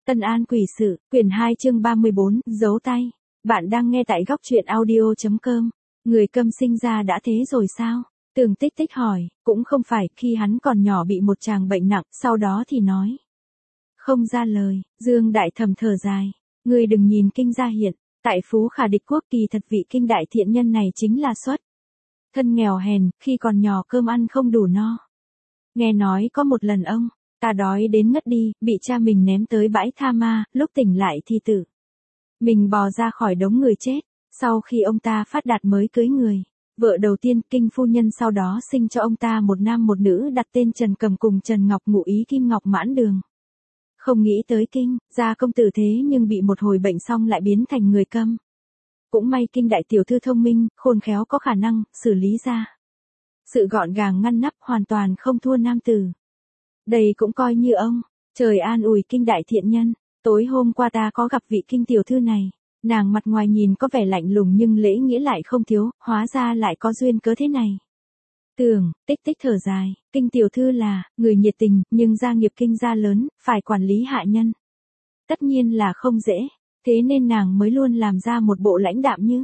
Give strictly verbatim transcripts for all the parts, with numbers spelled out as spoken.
Tân An quỷ sự, quyển hai chương ba mươi bốn, giấu tay. Bạn đang nghe tại góc truyện audio.com. Người Câm sinh ra đã thế rồi sao? Tường Tích Tích hỏi, cũng không phải, khi hắn còn nhỏ bị một chàng bệnh nặng, sau đó thì nói. Không ra lời, Dương Đại thầm thở dài. Người đừng nhìn kinh gia hiện, tại Phú Khả Địch Quốc kỳ thật vị kinh đại thiện nhân này chính là xuất. Thân nghèo hèn, khi còn nhỏ cơm ăn không đủ no. Nghe nói có một lần ông ta đói đến ngất đi, bị cha mình ném tới bãi tha ma, lúc tỉnh lại thì tử. Mình bò ra khỏi đống người chết, sau khi ông ta phát đạt mới cưới người. Vợ đầu tiên, Kinh phu nhân sau đó sinh cho ông ta một nam một nữ đặt tên Trần Cầm cùng Trần Ngọc ngụ ý Kim Ngọc mãn đường. Không nghĩ tới Kinh, gia công tử thế nhưng bị một hồi bệnh xong lại biến thành người câm. Cũng may Kinh đại tiểu thư thông minh, khôn khéo có khả năng, xử lý ra. Sự gọn gàng ngăn nắp hoàn toàn không thua nam tử. Đây cũng coi như ông, trời an ủi Kinh đại thiện nhân, tối hôm qua ta có gặp vị Kinh tiểu thư này, nàng mặt ngoài nhìn có vẻ lạnh lùng nhưng lễ nghĩa lại không thiếu, hóa ra lại có duyên cớ thế này. Tưởng, Tích Tích thở dài, Kinh tiểu thư là, người nhiệt tình, nhưng gia nghiệp Kinh gia lớn, phải quản lý hạ nhân. Tất nhiên là không dễ, thế nên nàng mới luôn làm ra một bộ lãnh đạm như.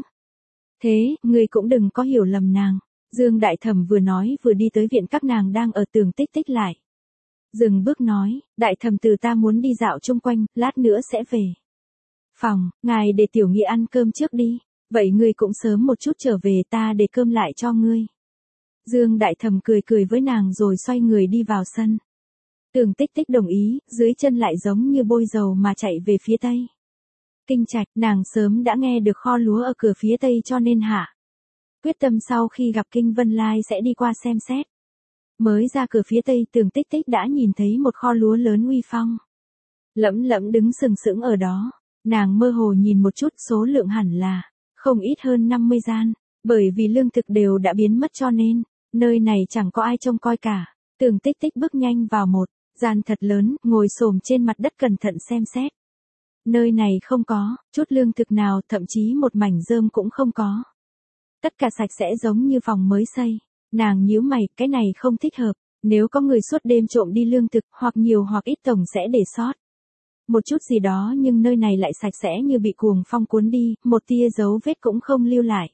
Thế, người cũng đừng có hiểu lầm nàng. Dương Đại Thẩm vừa nói vừa đi tới viện các nàng đang ở. Tường Tích Tích lại. Dừng bước nói, Đại Thẩm từ ta muốn đi dạo chung quanh, lát nữa sẽ về. Phòng, ngài để tiểu nghị ăn cơm trước đi, vậy ngươi cũng sớm một chút trở về ta để cơm lại cho ngươi. Dương Đại Thẩm cười cười với nàng rồi xoay người đi vào sân. Tường Tích Tích đồng ý, dưới chân lại giống như bôi dầu mà chạy về phía tây. Kinh Trạch, nàng sớm đã nghe được kho lúa ở cửa phía tây cho nên hạ. Quyết tâm sau khi gặp Kinh Vân Lai sẽ đi qua xem xét. Mới ra cửa phía tây, Tường Tích Tích đã nhìn thấy một kho lúa lớn uy phong. Lẫm lẫm đứng sừng sững ở đó, nàng mơ hồ nhìn một chút, số lượng hẳn là không ít hơn năm mươi gian, bởi vì lương thực đều đã biến mất cho nên nơi này chẳng có ai trông coi cả. Tường Tích Tích bước nhanh vào một gian thật lớn, ngồi xổm trên mặt đất cẩn thận xem xét. Nơi này không có chút lương thực nào, thậm chí một mảnh rơm cũng không có. Tất cả sạch sẽ giống như phòng mới xây. Nàng nhíu mày, cái này không thích hợp, nếu có người suốt đêm trộm đi lương thực, hoặc nhiều hoặc ít tổng sẽ để sót một chút gì đó, nhưng nơi này lại sạch sẽ như bị cuồng phong cuốn đi, một tia dấu vết cũng không lưu lại.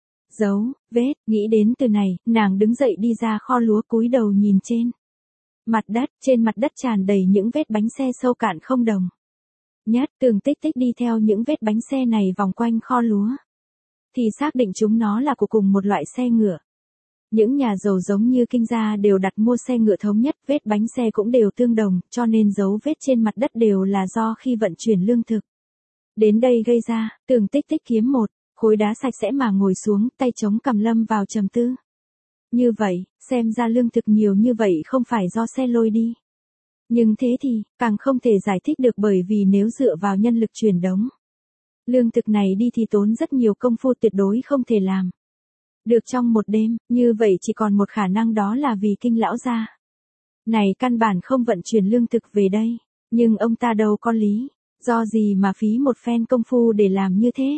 Dấu vết, nghĩ đến từ này, nàng đứng dậy đi ra kho lúa, cúi đầu nhìn trên mặt đất, trên mặt đất tràn đầy những vết bánh xe sâu cạn không đồng nhất. Tường Tích Tích đi theo những vết bánh xe này vòng quanh kho lúa, thì xác định chúng nó là của cùng một loại xe ngựa. Những nhà giàu giống như Kinh gia đều đặt mua xe ngựa thống nhất, vết bánh xe cũng đều tương đồng, cho nên dấu vết trên mặt đất đều là do khi vận chuyển lương thực đến đây gây ra. Tường Tích Tích kiếm một khối đá sạch sẽ mà ngồi xuống, tay chống cằm lâm vào trầm tư. Như vậy, xem ra lương thực nhiều như vậy không phải do xe lôi đi. Nhưng thế thì, càng không thể giải thích được, bởi vì nếu dựa vào nhân lực truyền đống lương thực này đi thì tốn rất nhiều công phu, tuyệt đối không thể làm được trong một đêm. Như vậy chỉ còn một khả năng, đó là vì Kinh lão gia này căn bản không vận chuyển lương thực về đây. Nhưng ông ta đâu có lý do gì mà phí một phen công phu để làm như thế.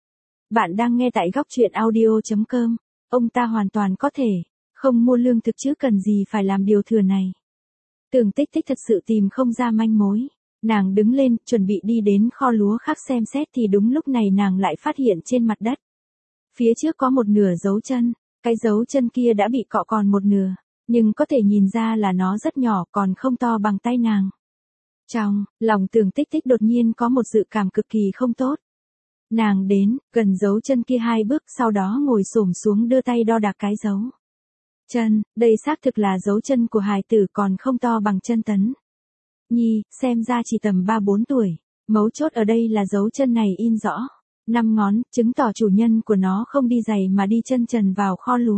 Bạn đang nghe tại góc truyện audio.com. Ông ta hoàn toàn có thể không mua lương thực chứ cần gì phải làm điều thừa này. Tường Tích Tích thật sự tìm không ra manh mối. Nàng đứng lên, chuẩn bị đi đến kho lúa khác xem xét, thì đúng lúc này nàng lại phát hiện trên mặt đất phía trước có một nửa dấu chân. Cái dấu chân kia đã bị cọ còn một nửa, nhưng có thể nhìn ra là nó rất nhỏ, còn không to bằng tay nàng. Trong lòng Tường Tích Tích đột nhiên có một dự cảm cực kỳ không tốt. Nàng đến gần dấu chân kia hai bước, sau đó ngồi xổm xuống đưa tay đo đạc cái dấu chân. Đây xác thực là dấu chân của hài tử, còn không to bằng chân Tấn Nhi, xem ra chỉ tầm ba bốn tuổi. Mấu chốt ở đây là dấu chân này in rõ năm ngón, chứng tỏ chủ nhân của nó không đi giày mà đi chân trần vào kho lúa.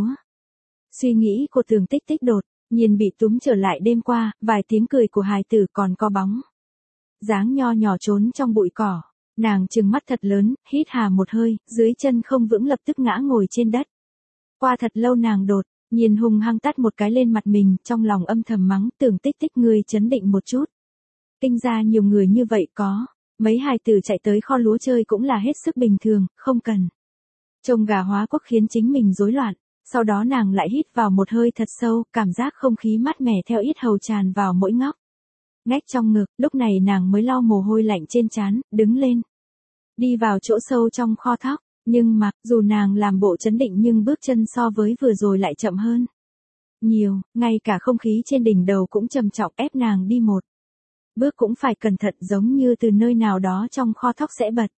Suy nghĩ của Tường Tích Tích đột nhiên bị túm trở lại đêm qua, vài tiếng cười của hài tử, còn có bóng dáng nho nhỏ trốn trong bụi cỏ. Nàng trừng mắt thật lớn, hít hà một hơi, dưới chân không vững lập tức ngã ngồi trên đất. Qua thật lâu nàng đột nhiên hung hăng tát một cái lên mặt mình, trong lòng âm thầm mắng, Tường Tích Tích ngươi chấn định một chút. Kinh gia nhiều người như vậy, có mấy hài tử chạy tới kho lúa chơi cũng là hết sức bình thường, không cần trông gà hóa quốc khiến chính mình rối loạn. Sau đó nàng lại hít vào một hơi thật sâu, cảm giác không khí mát mẻ theo yết hầu tràn vào mỗi ngóc ngách trong ngực, lúc này nàng mới lau mồ hôi lạnh trên trán, đứng lên. Đi vào chỗ sâu trong kho thóc, nhưng mà, dù nàng làm bộ trấn định nhưng bước chân so với vừa rồi lại chậm hơn nhiều, ngay cả không khí trên đỉnh đầu cũng trầm trọng ép nàng đi một bước cũng phải cẩn thận, giống như từ nơi nào đó trong kho thóc sẽ bật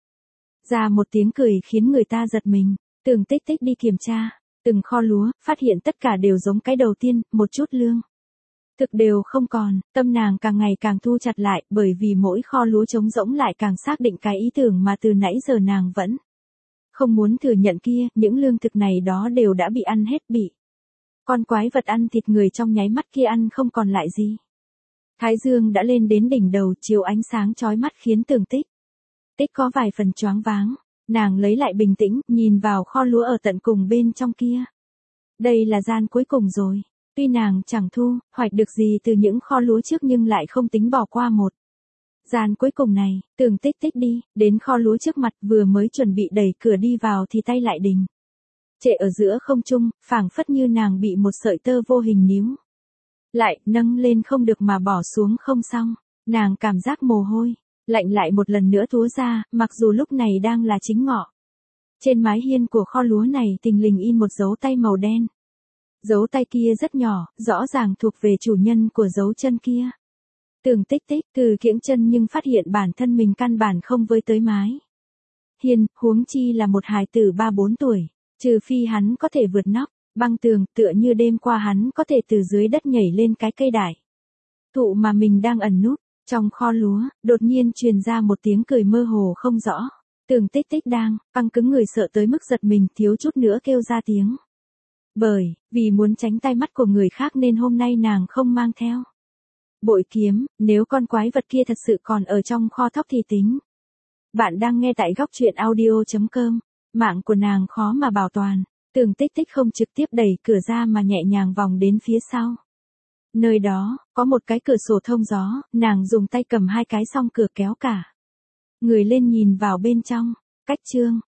ra một tiếng cười khiến người ta giật mình. Tưởng Tích Tích đi kiểm tra từng kho lúa, phát hiện tất cả đều giống cái đầu tiên, một chút lương thực đều không còn, tâm nàng càng ngày càng thu chặt lại, bởi vì mỗi kho lúa trống rỗng lại càng xác định cái ý tưởng mà từ nãy giờ nàng vẫn không muốn thừa nhận kia, những lương thực này đó đều đã bị ăn hết, bị con quái vật ăn thịt người trong nháy mắt kia ăn không còn lại gì. Thái dương đã lên đến đỉnh đầu, chiếu ánh sáng chói mắt khiến Tưởng Tích Tích có vài phần choáng váng. Nàng lấy lại bình tĩnh, nhìn vào kho lúa ở tận cùng bên trong kia. Đây là gian cuối cùng rồi. Tuy nàng chẳng thu hoạch được gì từ những kho lúa trước nhưng lại không tính bỏ qua một gian cuối cùng này. Tưởng Tích Tích đi đến kho lúa trước mặt, vừa mới chuẩn bị đẩy cửa đi vào thì tay lại đình trệ ở giữa không trung, phảng phất như nàng bị một sợi tơ vô hình níu lại, nâng lên không được mà bỏ xuống không xong. Nàng cảm giác mồ hôi lạnh lại một lần nữa túa ra, mặc dù lúc này đang là chính ngọ. Trên mái hiên của kho lúa này thình lình in một dấu tay màu đen. Dấu tay kia rất nhỏ, rõ ràng thuộc về chủ nhân của dấu chân kia. Tưởng Tích Tích từ kiễng chân nhưng phát hiện bản thân mình căn bản không với tới mái hiên, huống chi là một hài tử ba bốn tuổi, trừ phi hắn có thể vượt nóc băng tường, tựa như đêm qua hắn có thể từ dưới đất nhảy lên cái cây đại thụ mà mình đang ẩn núp. Trong kho lúa, đột nhiên truyền ra một tiếng cười mơ hồ không rõ. Tưởng Tích Tích đang căng cứng người, sợ tới mức giật mình, thiếu chút nữa kêu ra tiếng. Bởi vì muốn tránh tay mắt của người khác nên hôm nay nàng không mang theo bội kiếm, nếu con quái vật kia thật sự còn ở trong kho thóc thì tính. Bạn đang nghe tại góc truyện audio chấm com. Mạng của nàng khó mà bảo toàn. Tưởng Tích Tích không trực tiếp đẩy cửa ra mà nhẹ nhàng vòng đến phía sau. Nơi đó, có một cái cửa sổ thông gió, nàng dùng tay cầm hai cái song cửa kéo cả người lên nhìn vào bên trong. Cách chương